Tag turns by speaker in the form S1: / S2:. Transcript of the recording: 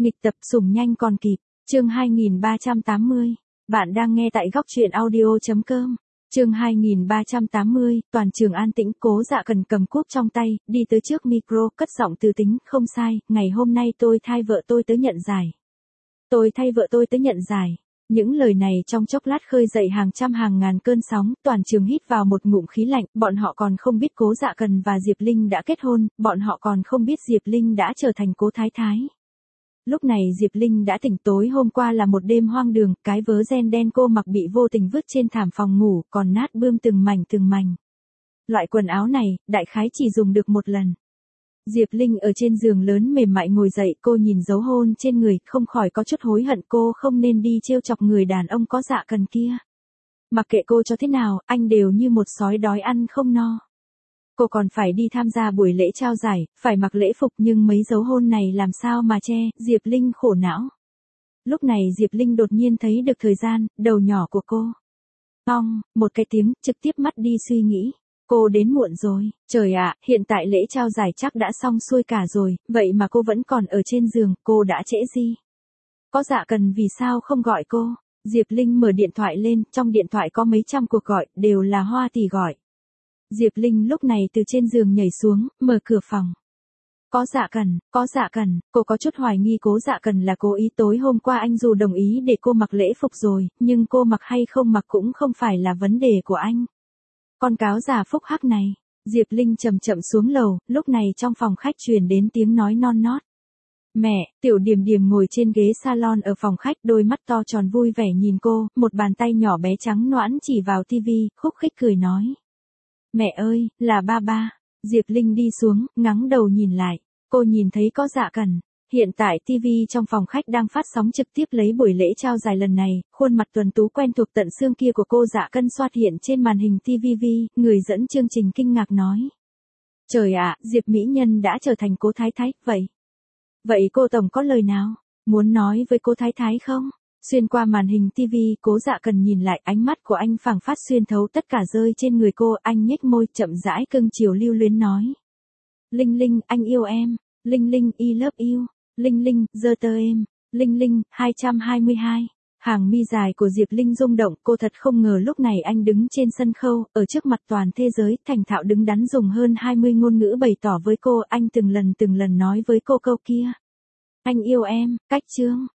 S1: Nghịch tập sủng nhanh còn kịp, chương 2380. Bạn đang nghe tại góc truyện audio.com. Chương 2380, toàn trường an tĩnh, Cố Dạ Cần cầm cuốc trong tay, đi tới trước micro, cất giọng từ tính, không sai, ngày hôm nay tôi thay vợ tôi tới nhận giải. Tôi thay vợ tôi tới nhận giải. Những lời này trong chốc lát khơi dậy hàng trăm hàng ngàn cơn sóng, toàn trường hít vào một ngụm khí lạnh, bọn họ còn không biết Cố Dạ Cần và Diệp Linh đã kết hôn, bọn họ còn không biết Diệp Linh đã trở thành Cố Thái Thái. Lúc này Diệp Linh đã tỉnh, tối hôm qua là một đêm hoang đường, cái vớ ren đen cô mặc bị vô tình vứt trên thảm phòng ngủ, còn nát bươm từng mảnh. Loại quần áo này, đại khái chỉ dùng được một lần. Diệp Linh ở trên giường lớn mềm mại ngồi dậy, cô nhìn dấu hôn trên người, không khỏi có chút hối hận, cô không nên đi trêu chọc người đàn ông có dạ cần kia. Mặc kệ cô cho thế nào, anh đều như một sói đói ăn không no. Cô còn phải đi tham gia buổi lễ trao giải, phải mặc lễ phục, nhưng mấy dấu hôn này làm sao mà che, Diệp Linh khổ não. Lúc này Diệp Linh đột nhiên thấy được thời gian, đầu nhỏ của cô. Một cái tiếng, trực tiếp mất đi suy nghĩ. Cô đến muộn rồi, trời ạ, hiện tại lễ trao giải chắc đã xong xuôi cả rồi, vậy mà cô vẫn còn ở trên giường, cô đã trễ gì? Có Dạ Cần vì sao không gọi cô? Diệp Linh mở điện thoại lên, trong điện thoại có mấy trăm cuộc gọi, đều là Hoa Tỷ gọi. Diệp Linh lúc này từ trên giường nhảy xuống, mở cửa phòng. Có Dạ Cần, cô có chút hoài nghi Cố Dạ Cần là cố ý. Tối hôm qua anh dù đồng ý để cô mặc lễ phục rồi, nhưng cô mặc hay không mặc cũng không phải là vấn đề của anh. Con cáo già phúc hắc này. Diệp Linh chậm chậm xuống lầu, lúc này trong phòng khách truyền đến tiếng nói non nót. Mẹ, Tiểu Điềm Điềm ngồi trên ghế salon ở phòng khách, đôi mắt to tròn vui vẻ nhìn cô, một bàn tay nhỏ bé trắng nõn chỉ vào tivi, khúc khích cười nói. Mẹ ơi, là ba. Diệp Linh đi xuống, ngẩng đầu nhìn lại, cô nhìn thấy có Dạ Cần. Hiện tại TV trong phòng khách đang phát sóng trực tiếp lấy buổi lễ trao giải lần này, khuôn mặt tuấn tú quen thuộc tận xương kia của cô Dạ Cần xuất hiện trên màn hình TVV, người dẫn chương trình kinh ngạc nói. Trời ạ, Diệp Mỹ Nhân đã trở thành Cố Thái Thái, vậy cô tổng có lời nào muốn nói với Cố Thái Thái không? Xuyên qua màn hình TV, Cố Dạ Cần nhìn lại, ánh mắt của anh phảng phất xuyên thấu tất cả rơi trên người cô, anh nhếch môi chậm rãi cưng chiều lưu luyến nói. Linh Linh, anh yêu em. Linh Linh, I love you. Linh Linh, giơ tơ em. Linh Linh, 222. Hàng mi dài của Diệp Linh rung động, cô thật không ngờ lúc này anh đứng trên sân khấu, ở trước mặt toàn thế giới, thành thạo đứng đắn dùng hơn 20 ngôn ngữ bày tỏ với cô, anh từng lần nói với cô câu kia. Anh yêu em, cách chương.